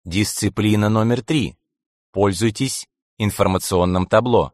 Дисциплина номер 3. Пользуйтесь информационным табло.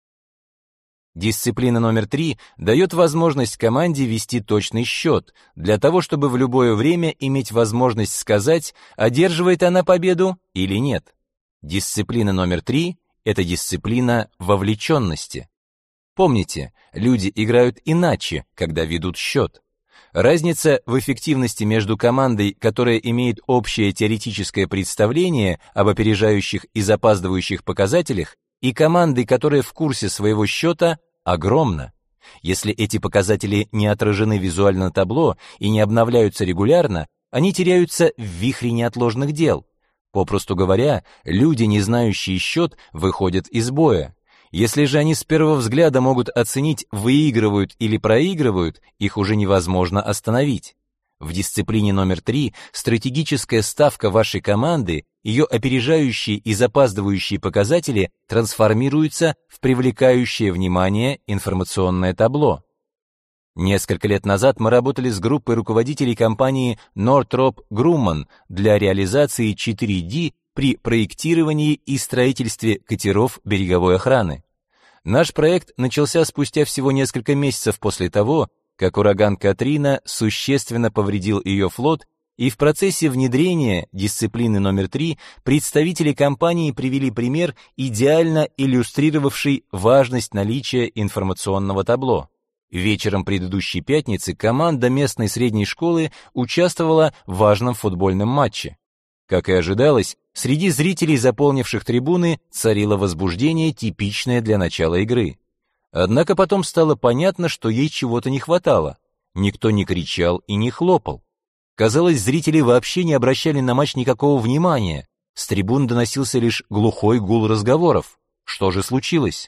Дисциплина номер 3 дает возможность команде вести точный счет, для того, чтобы в любое время иметь возможность сказать, одерживает она победу или нет. Дисциплина номер 3 – это дисциплина вовлеченности. Помните, люди играют иначе, когда ведут счет. Разница в эффективности между командой, которая имеет общее теоретическое представление об опережающих и запаздывающих показателях, и командой, которая в курсе своего счета, огромна. Если эти показатели не отражены визуально на табло и не обновляются регулярно, они теряются в вихре неотложных дел. Попросту говоря, люди, не знающие счет, выходят из боя. Если же они с первого взгляда могут оценить, выигрывают или проигрывают, их уже невозможно остановить. В дисциплине номер 3 стратегическая ставка вашей команды, ее опережающие и запаздывающие показатели трансформируются в привлекающее внимание информационное табло. Несколько лет назад мы работали с группой руководителей компании Northrop Grumman для реализации 4D при проектировании и строительстве катеров береговой охраны. Наш проект начался спустя всего несколько месяцев после того, как ураган Катрина существенно повредил ее флот, и в процессе внедрения дисциплины номер 3 представители компании привели пример, идеально иллюстрировавший важность наличия информационного табло. Вечером предыдущей пятницы команда местной средней школы участвовала в важном футбольном матче. Как и ожидалось, среди зрителей, заполнивших трибуны, царило возбуждение, типичное для начала игры. Однако потом стало понятно, что ей чего-то не хватало. Никто не кричал и не хлопал. Казалось, зрители вообще не обращали на матч никакого внимания. С трибун доносился лишь глухой гул разговоров. Что же случилось?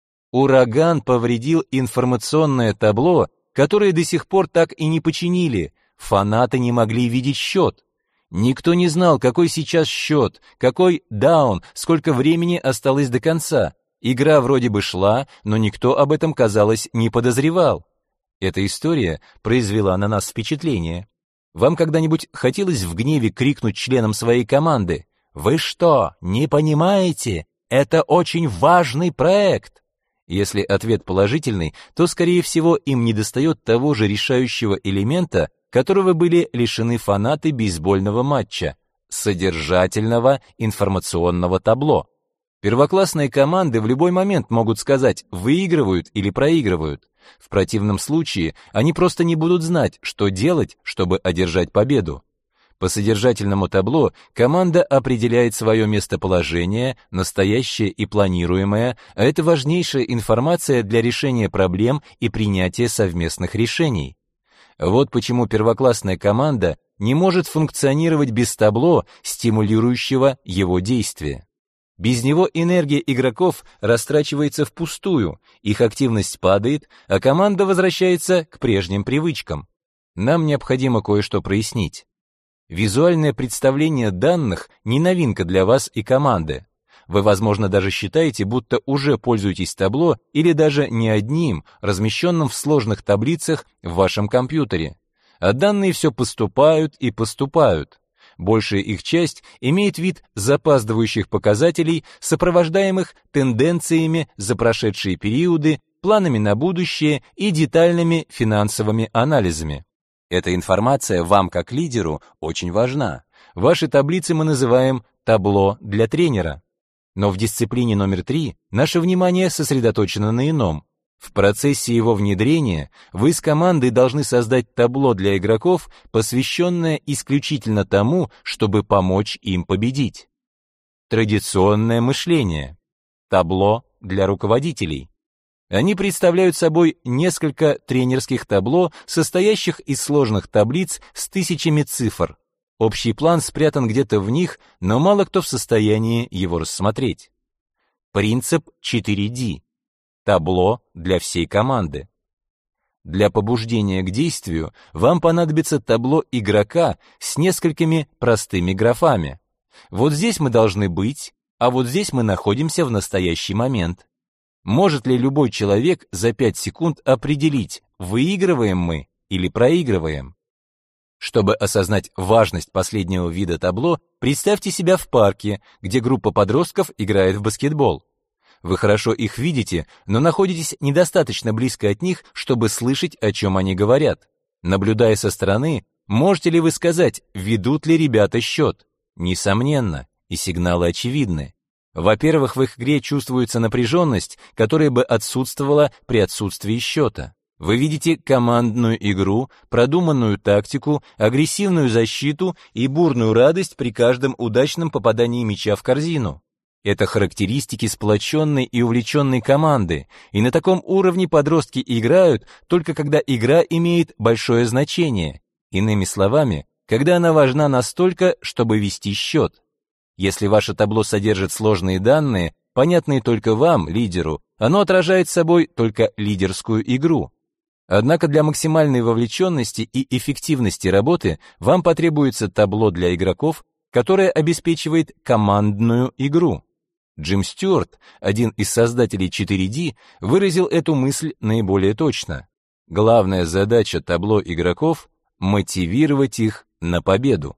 Ураган повредил информационное табло, которое до сих пор так и не починили. Фанаты не могли видеть счет. Никто не знал, какой сейчас счет, какой даун, сколько времени осталось до конца. Игра вроде бы шла, но никто об этом, казалось, не подозревал. Эта история произвела на нас впечатление. Вам когда-нибудь хотелось в гневе крикнуть членам своей команды: «Вы что, не понимаете? Это очень важный проект!» Если ответ положительный, то, скорее всего, им недостает того же решающего элемента, которого были лишены фанаты бейсбольного матча — содержательного информационного табло. Первоклассные команды в любой момент могут сказать, выигрывают или проигрывают. В противном случае они просто не будут знать, что делать, чтобы одержать победу. По содержательному табло команда определяет свое местоположение, настоящее и планируемое, а это важнейшая информация для решения проблем и принятия совместных решений. Вот почему первоклассная команда не может функционировать без табло, стимулирующего его действия. Без него энергия игроков растрачивается впустую, их активность падает, а команда возвращается к прежним привычкам. Нам необходимо кое-что прояснить. Визуальное представление данных не новинка для вас и команды. Вы, возможно, даже считаете, будто уже пользуетесь табло или даже не одним, размещенным в сложных таблицах в вашем компьютере. А данные все поступают и поступают. Большая их часть имеет вид запаздывающих показателей, сопровождаемых тенденциями за прошедшие периоды, планами на будущее и детальными финансовыми анализами. Эта информация вам, как лидеру, очень важна. Ваши таблицы мы называем табло для тренера. Но в дисциплине номер 3 наше внимание сосредоточено на ином. В процессе его внедрения вы с командой должны создать табло для игроков, посвященное исключительно тому, чтобы помочь им победить. Традиционное мышление. Табло для руководителей. Они представляют собой несколько тренерских табло, состоящих из сложных таблиц с тысячами цифр. Общий план спрятан где-то в них, но мало кто в состоянии его рассмотреть. Принцип 4D. Табло для всей команды. Для побуждения к действию вам понадобится табло игрока с несколькими простыми графами. Вот здесь мы должны быть, а вот здесь мы находимся в настоящий момент. Может ли любой человек за 5 секунд определить, выигрываем мы или проигрываем? Чтобы осознать важность последнего вида табло, представьте себя в парке, где группа подростков играет в баскетбол. Вы хорошо их видите, но находитесь недостаточно близко от них, чтобы слышать, о чем они говорят. Наблюдая со стороны, можете ли вы сказать, ведут ли ребята счет? Несомненно, и сигналы очевидны. Во-первых, в их игре чувствуется напряженность, которая бы отсутствовала при отсутствии счета. Вы видите командную игру, продуманную тактику, агрессивную защиту и бурную радость при каждом удачном попадании мяча в корзину. Это характеристики сплоченной и увлеченной команды, и на таком уровне подростки играют только когда игра имеет большое значение. Иными словами, когда она важна настолько, чтобы вести счет. Если ваше табло содержит сложные данные, понятные только вам, лидеру, оно отражает собой только лидерскую игру. Однако для максимальной вовлеченности и эффективности работы вам потребуется табло для игроков, которое обеспечивает командную игру. Джим Стюарт, один из создателей 4D, выразил эту мысль наиболее точно. Главная задача табло игроков — мотивировать их на победу.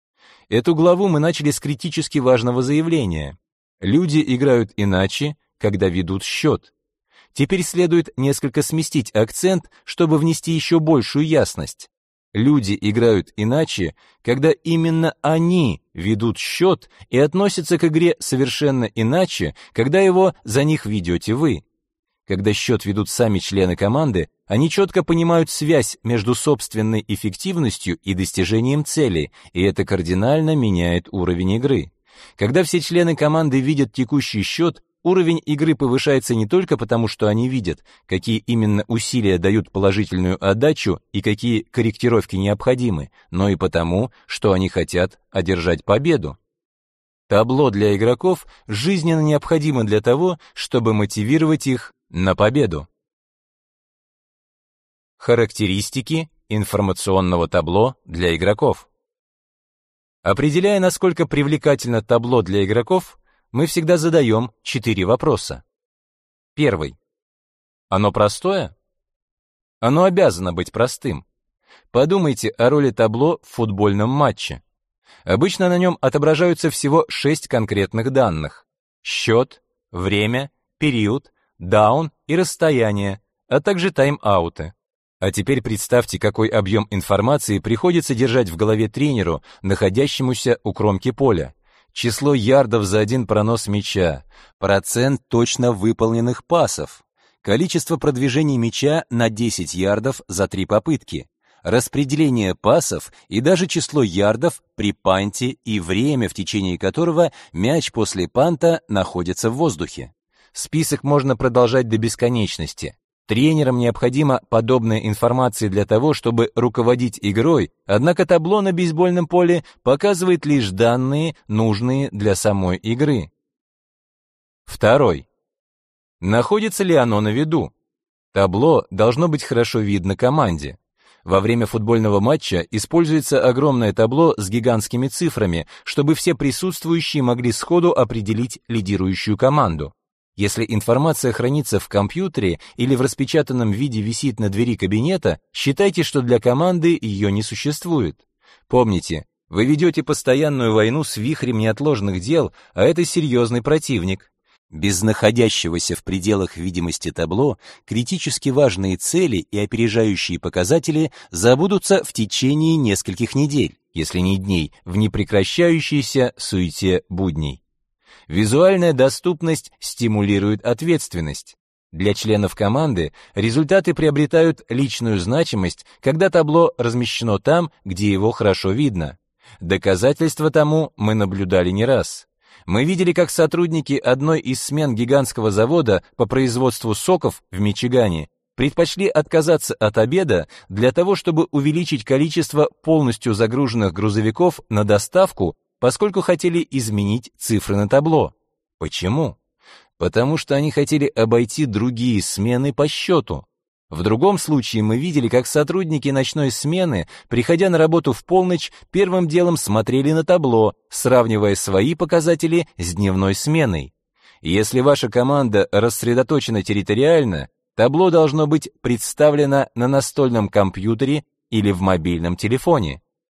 Эту главу мы начали с критически важного заявления. Люди играют иначе, когда ведут счет. Теперь следует несколько сместить акцент, чтобы внести еще большую ясность. Люди играют иначе, когда именно они ведут счет и относятся к игре совершенно иначе, когда его за них ведете вы. Когда счет ведут сами члены команды, они четко понимают связь между собственной эффективностью и достижением цели, и это кардинально меняет уровень игры. Когда все члены команды видят текущий счет, уровень игры повышается не только потому, что они видят, какие именно усилия дают положительную отдачу и какие корректировки необходимы, но и потому, что они хотят одержать победу. Табло для игроков жизненно необходимо для того, чтобы мотивировать их на победу. Характеристики информационного табло для игроков. Определяя, насколько привлекательно табло для игроков, мы всегда задаем 4 вопроса. Первый. Оно простое? Оно обязано быть простым. Подумайте о роли табло в футбольном матче. Обычно на нем отображаются всего 6 конкретных данных: счет, время, период, даун и расстояние, а также тайм-ауты. А теперь представьте, какой объем информации приходится держать в голове тренеру, находящемуся у кромки поля. Число ярдов за один пронос мяча, процент точно выполненных пасов, количество продвижений мяча на 10 ярдов за 3 попытки, распределение пасов и даже число ярдов при панте и время, в течение которого мяч после панта находится в воздухе. Список можно продолжать до бесконечности. Тренерам необходима подобная информация для того, чтобы руководить игрой, однако табло на бейсбольном поле показывает лишь данные, нужные для самой игры. Второй. Находится ли оно на виду? Табло должно быть хорошо видно команде. Во время футбольного матча используется огромное табло с гигантскими цифрами, чтобы все присутствующие могли сходу определить лидирующую команду. Если информация хранится в компьютере или в распечатанном виде висит на двери кабинета, считайте, что для команды ее не существует. Помните, вы ведете постоянную войну с вихрем неотложных дел, а это серьезный противник. Без находящегося в пределах видимости табло критически важные цели и опережающие показатели забудутся в течение нескольких недель, если не дней, в непрекращающейся суете будней. Визуальная доступность стимулирует ответственность. Для членов команды результаты приобретают личную значимость, когда табло размещено там, где его хорошо видно. Доказательства тому мы наблюдали не раз. Мы видели, как сотрудники одной из смен гигантского завода по производству соков в Мичигане предпочли отказаться от обеда для того, чтобы увеличить количество полностью загруженных грузовиков на доставку, поскольку хотели изменить цифры на табло. Почему? Потому что они хотели обойти другие смены по счету. В другом случае мы видели, как сотрудники ночной смены, приходя на работу в полночь, первым делом смотрели на табло, сравнивая свои показатели с дневной сменой. Если ваша команда рассредоточена территориально, табло должно быть представлено на настольном компьютере или в мобильном телефоне.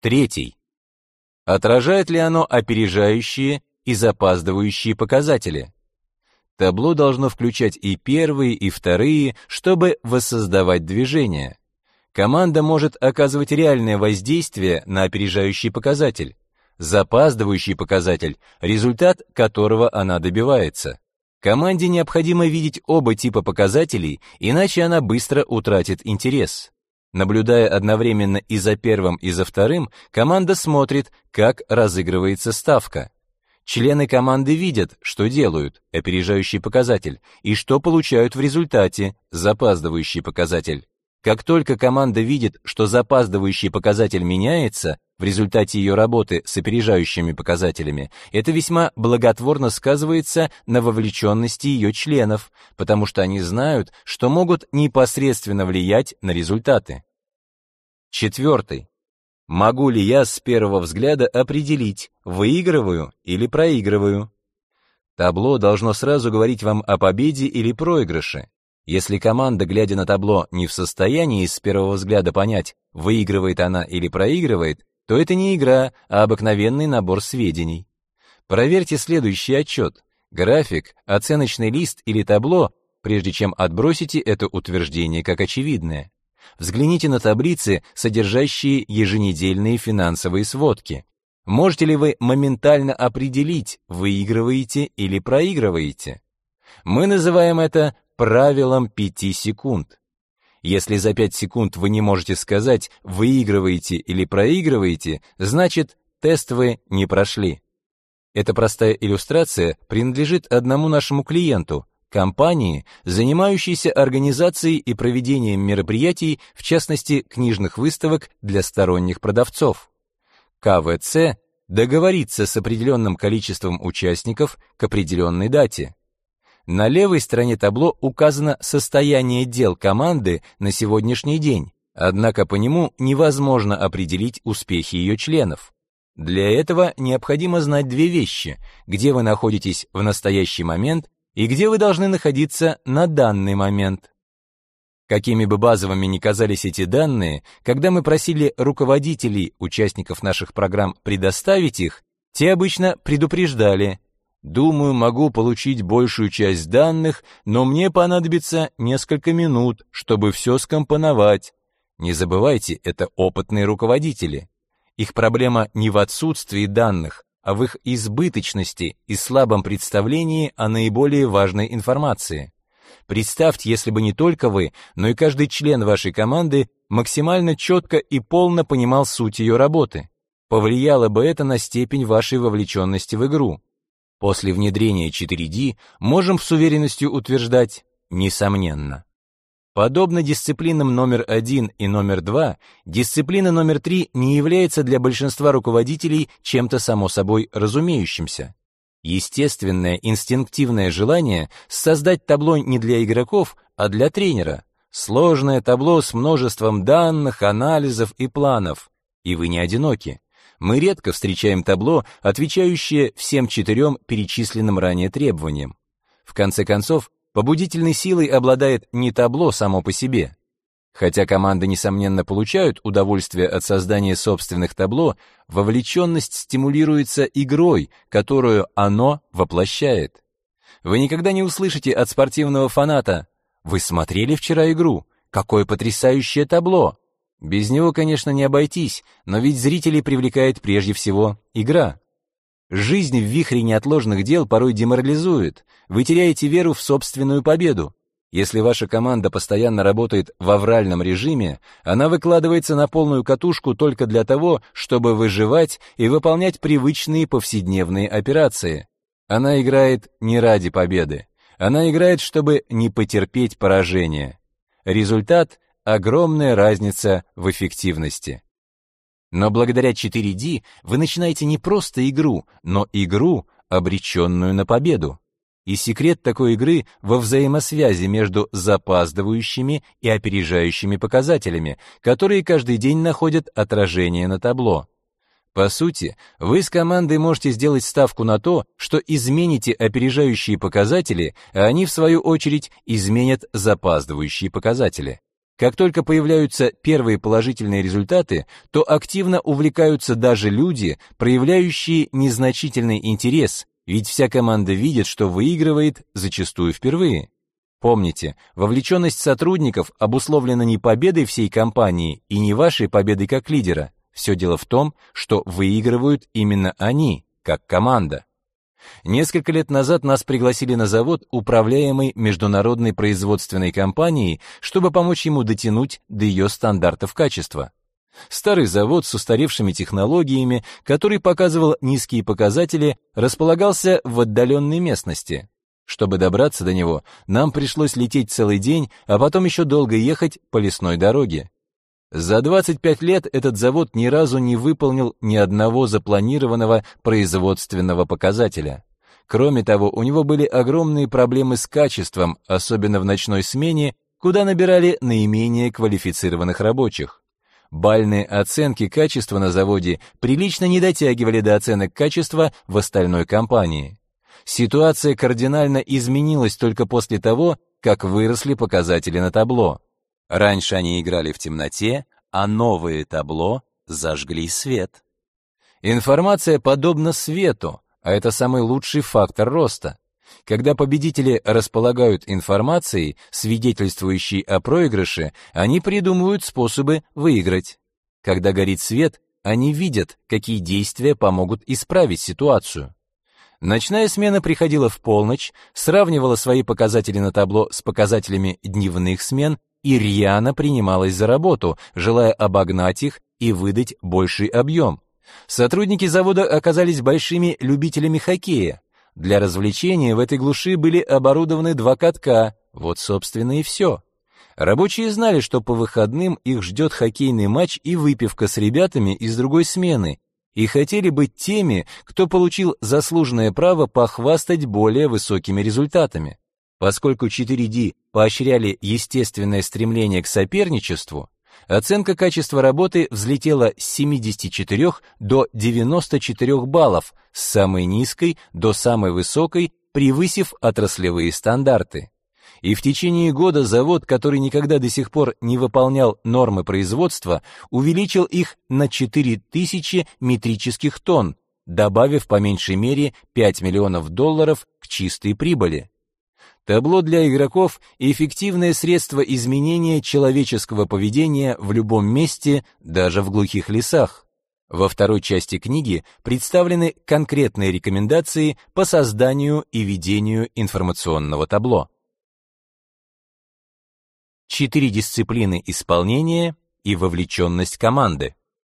Третий. Отражает ли оно опережающие и запаздывающие показатели? Табло должно включать и первые, и вторые, чтобы воссоздавать движение. Команда может оказывать реальное воздействие на опережающий показатель, запаздывающий показатель, результат которого она добивается. Команде необходимо видеть оба типа показателей, иначе она быстро утратит интерес. Наблюдая одновременно и за первым, и за вторым, команда смотрит, как разыгрывается ставка. Члены команды видят, что делают, опережающий показатель, и что получают в результате, запаздывающий показатель. Как только команда видит, что запаздывающий показатель меняется в результате ее работы с опережающими показателями, это весьма благотворно сказывается на вовлеченности ее членов, потому что они знают, что могут непосредственно влиять на результаты. Четвертый. Могу ли я с первого взгляда определить, выигрываю или проигрываю? Табло должно сразу говорить вам о победе или проигрыше. Если команда, глядя на табло, не в состоянии с первого взгляда понять, выигрывает она или проигрывает, то это не игра, а обыкновенный набор сведений. Проверьте следующий отчет, график, оценочный лист или табло, прежде чем отбросите это утверждение как очевидное. Взгляните на таблицы, содержащие еженедельные финансовые сводки. Можете ли вы моментально определить, выигрываете или проигрываете? Мы называем это правилом 5 секунд. Если за 5 секунд вы не можете сказать, выигрываете или проигрываете, значит, тест вы не прошли. Эта простая иллюстрация принадлежит одному нашему клиенту, компании, занимающейся организацией и проведением мероприятий, в частности, книжных выставок для сторонних продавцов. КВЦ договорится с определенным количеством участников к определенной дате. На левой стороне табло указано состояние дел команды на сегодняшний день, однако по нему невозможно определить успехи ее членов. Для этого необходимо знать две вещи: где вы находитесь в настоящий момент и где вы должны находиться на данный момент. Какими бы базовыми ни казались эти данные, когда мы просили руководителей, участников наших программ, предоставить их, те обычно предупреждали: «Думаю, могу получить большую часть данных, но мне понадобится несколько минут, чтобы все скомпоновать». Не забывайте, это опытные руководители. Их проблема не в отсутствии данных, а в их избыточности и слабом представлении о наиболее важной информации. Представьте, если бы не только вы, но и каждый член вашей команды максимально четко и полно понимал суть ее работы. Повлияло бы это на степень вашей вовлеченности в игру. После внедрения 4D можем с уверенностью утверждать: несомненно. Подобно дисциплинам номер 1 и номер 2, дисциплина номер 3 не является для большинства руководителей чем-то само собой разумеющимся. Естественное инстинктивное желание создать табло не для игроков, а для тренера. Сложное табло с множеством данных, анализов и планов. И вы не одиноки. Мы редко встречаем табло, отвечающее всем 4 перечисленным ранее требованиям. В конце концов, побудительной силой обладает не табло само по себе. Хотя команды, несомненно, получают удовольствие от создания собственных табло, вовлеченность стимулируется игрой, которую оно воплощает. Вы никогда не услышите от спортивного фаната: «Вы смотрели вчера игру? Какое потрясающее табло!» Без него, конечно, не обойтись, но ведь зрителей привлекает прежде всего игра. Жизнь в вихре неотложных дел порой деморализует. Вы теряете веру в собственную победу. Если ваша команда постоянно работает в авральном режиме, она выкладывается на полную катушку только для того, чтобы выживать и выполнять привычные повседневные операции. Она играет не ради победы. Она играет, чтобы не потерпеть поражение. Результат — огромная разница в эффективности. Но благодаря 4D вы начинаете не просто игру, но игру, обреченную на победу. И секрет такой игры во взаимосвязи между запаздывающими и опережающими показателями, которые каждый день находят отражение на табло. По сути, вы с командой можете сделать ставку на то, что измените опережающие показатели, а они, в свою очередь, изменят запаздывающие показатели. Как только появляются первые положительные результаты, то активно увлекаются даже люди, проявляющие незначительный интерес, ведь вся команда видит, что выигрывает зачастую впервые. Помните, вовлеченность сотрудников обусловлена не победой всей компании и не вашей победой как лидера. Все дело в том, что выигрывают именно они, как команда. Несколько лет назад нас пригласили на завод, управляемый международной производственной компанией, чтобы помочь ему дотянуть до ее стандартов качества. Старый завод с устаревшими технологиями, который показывал низкие показатели, располагался в отдаленной местности. Чтобы добраться до него, нам пришлось лететь целый день, а потом еще долго ехать по лесной дороге. За 25 лет этот завод ни разу не выполнил ни одного запланированного производственного показателя. Кроме того, у него были огромные проблемы с качеством, особенно в ночной смене, куда набирали наименее квалифицированных рабочих. Бальные оценки качества на заводе прилично не дотягивали до оценок качества в остальной компании. Ситуация кардинально изменилась только после того, как выросли показатели на табло. Раньше они играли в темноте, а новые табло зажгли свет. Информация подобна свету, а это самый лучший фактор роста. Когда победители располагают информацией, свидетельствующей о проигрыше, они придумывают способы выиграть. Когда горит свет, они видят, какие действия помогут исправить ситуацию. Ночная смена приходила в полночь, сравнивала свои показатели на табло с показателями дневных смен и рьяно принималась за работу, желая обогнать их и выдать больший объем. Сотрудники завода оказались большими любителями хоккея. Для развлечения в этой глуши были оборудованы 2 катка, вот, собственно, и все. Рабочие знали, что по выходным их ждет хоккейный матч и выпивка с ребятами из другой смены, и хотели быть теми, кто получил заслуженное право похвастать более высокими результатами. Поскольку 4D поощряли естественное стремление к соперничеству, оценка качества работы взлетела с 74 до 94 баллов, с самой низкой до самой высокой, превысив отраслевые стандарты. И в течение года завод, который никогда до сих пор не выполнял нормы производства, увеличил их на 4000 метрических тонн, добавив по меньшей мере $5 миллионов к чистой прибыли. Табло для игроков – эффективное средство изменения человеческого поведения в любом месте, даже в глухих лесах. Во второй части книги представлены конкретные рекомендации по созданию и ведению информационного табло. 4 дисциплины исполнения и вовлеченность команды.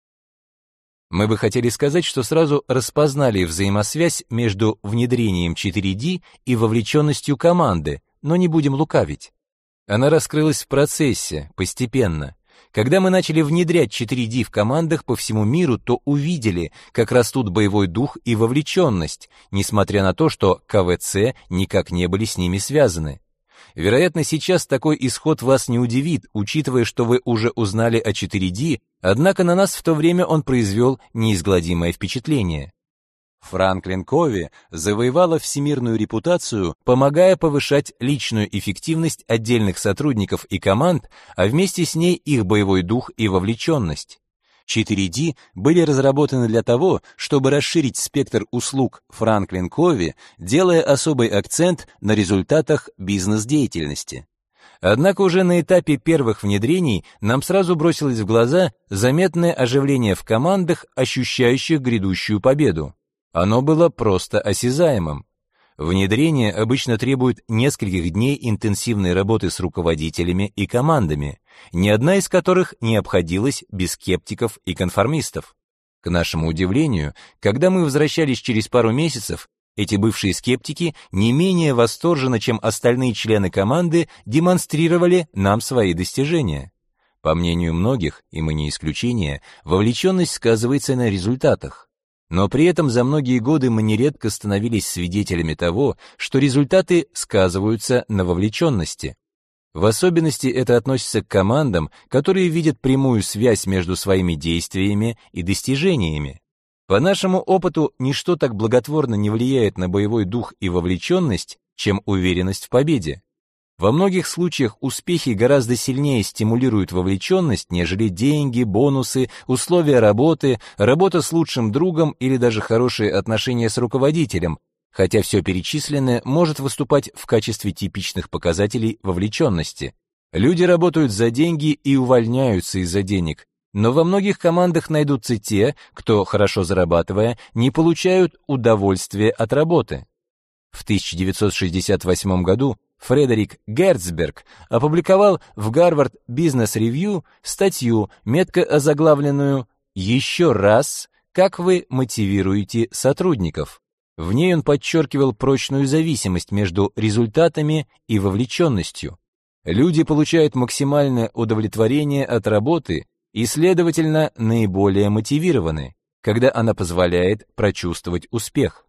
Мы бы хотели сказать, что сразу распознали взаимосвязь между внедрением 4D и вовлеченностью команды, но не будем лукавить. Она раскрылась в процессе, постепенно. Когда мы начали внедрять 4D в командах по всему миру, то увидели, как растут боевой дух и вовлеченность, несмотря на то, что КВЦ никак не были с ними связаны. Вероятно, сейчас такой исход вас не удивит, учитывая, что вы уже узнали о 4D, однако на нас в то время он произвел неизгладимое впечатление. Франклин Кови завоевала всемирную репутацию, помогая повышать личную эффективность отдельных сотрудников и команд, а вместе с ней их боевой дух и вовлеченность. 4D были разработаны для того, чтобы расширить спектр услуг Франклин Кови, делая особый акцент на результатах бизнес-деятельности. Однако уже на этапе первых внедрений нам сразу бросилось в глаза заметное оживление в командах, ощущающих грядущую победу. Оно было просто осязаемым. Внедрение обычно требует нескольких дней интенсивной работы с руководителями и командами, ни одна из которых не обходилась без скептиков и конформистов. К нашему удивлению, когда мы возвращались через пару месяцев, эти бывшие скептики не менее восторженно, чем остальные члены команды, демонстрировали нам свои достижения. По мнению многих, и мы не исключение, вовлеченность сказывается на результатах. Но при этом за многие годы мы нередко становились свидетелями того, что результаты сказываются на вовлеченности. В особенности это относится к командам, которые видят прямую связь между своими действиями и достижениями. По нашему опыту, ничто так благотворно не влияет на боевой дух и вовлеченность, чем уверенность в победе. Во многих случаях успехи гораздо сильнее стимулируют вовлеченность, нежели деньги, бонусы, условия работы, работа с лучшим другом или даже хорошие отношения с руководителем, хотя все перечисленное может выступать в качестве типичных показателей вовлеченности. Люди работают за деньги и увольняются из-за денег, но во многих командах найдутся те, кто, хорошо зарабатывая, не получают удовольствия от работы. В 1968 году Фредерик Герцберг опубликовал в Harvard Business Review статью, метко озаглавленную «Еще раз, как вы мотивируете сотрудников?». В ней он подчеркивал прочную зависимость между результатами и вовлеченностью. Люди получают максимальное удовлетворение от работы и, следовательно, наиболее мотивированы, когда она позволяет прочувствовать успех.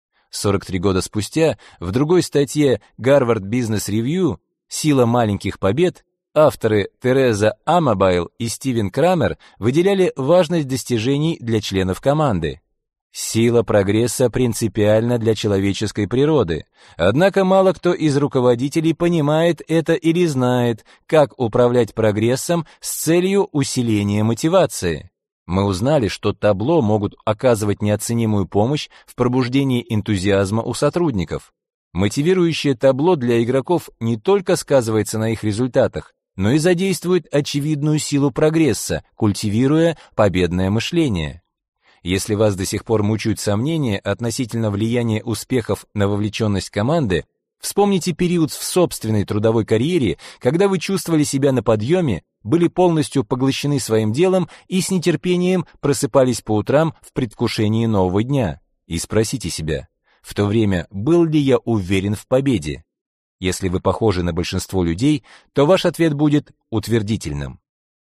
43 года спустя в другой статье Harvard Business Review «Сила маленьких побед» авторы Тереза Амабайл и Стивен Крамер выделяли важность достижений для членов команды. Сила прогресса принципиальна для человеческой природы, однако мало кто из руководителей понимает это или знает, как управлять прогрессом с целью усиления мотивации. Мы узнали, что табло могут оказывать неоценимую помощь в пробуждении энтузиазма у сотрудников. Мотивирующее табло для игроков не только сказывается на их результатах, но и задействует очевидную силу прогресса, культивируя победное мышление. Если вас до сих пор мучают сомнения относительно влияния успехов на вовлеченность команды, вспомните период в собственной трудовой карьере, когда вы чувствовали себя на подъеме, были полностью поглощены своим делом и с нетерпением просыпались по утрам в предвкушении нового дня. И спросите себя, в то время был ли я уверен в победе? Если вы похожи на большинство людей, то ваш ответ будет утвердительным.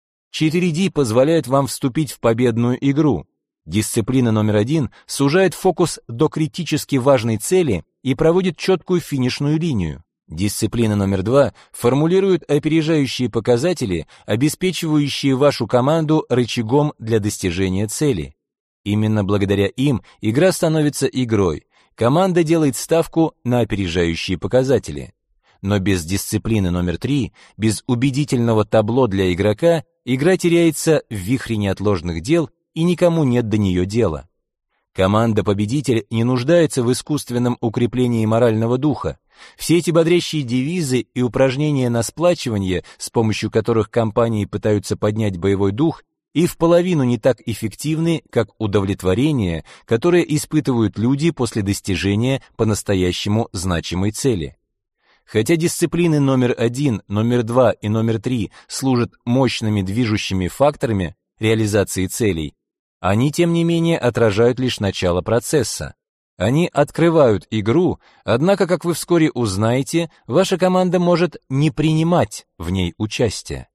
4D позволяет вам вступить в победную игру. Дисциплина номер 1 сужает фокус до критически важной цели и проводит четкую финишную линию. Дисциплина номер 2 формулирует опережающие показатели, обеспечивающие вашу команду рычагом для достижения цели. Именно благодаря им игра становится игрой. Команда делает ставку на опережающие показатели. Но без дисциплины номер 3, без убедительного табло для игрока, игра теряется в вихре неотложных дел, и никому нет до нее дела. Команда-победитель не нуждается в искусственном укреплении морального духа. Все эти бодрящие девизы и упражнения на сплачивание, с помощью которых компании пытаются поднять боевой дух, и в половину не так эффективны, как удовлетворение, которое испытывают люди после достижения по-настоящему значимой цели. Хотя дисциплины номер 1, номер 2 и номер 3 служат мощными движущими факторами реализации целей, они, тем не менее, отражают лишь начало процесса. Они открывают игру, однако, как вы вскоре узнаете, ваша команда может не принимать в ней участие.